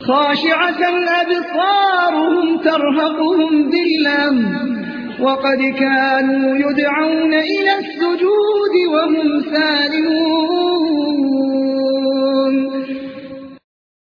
خاشعة أبصارهم ترهقهم ذلة وقد كانوا يدعون إلى السجود وهم سالمون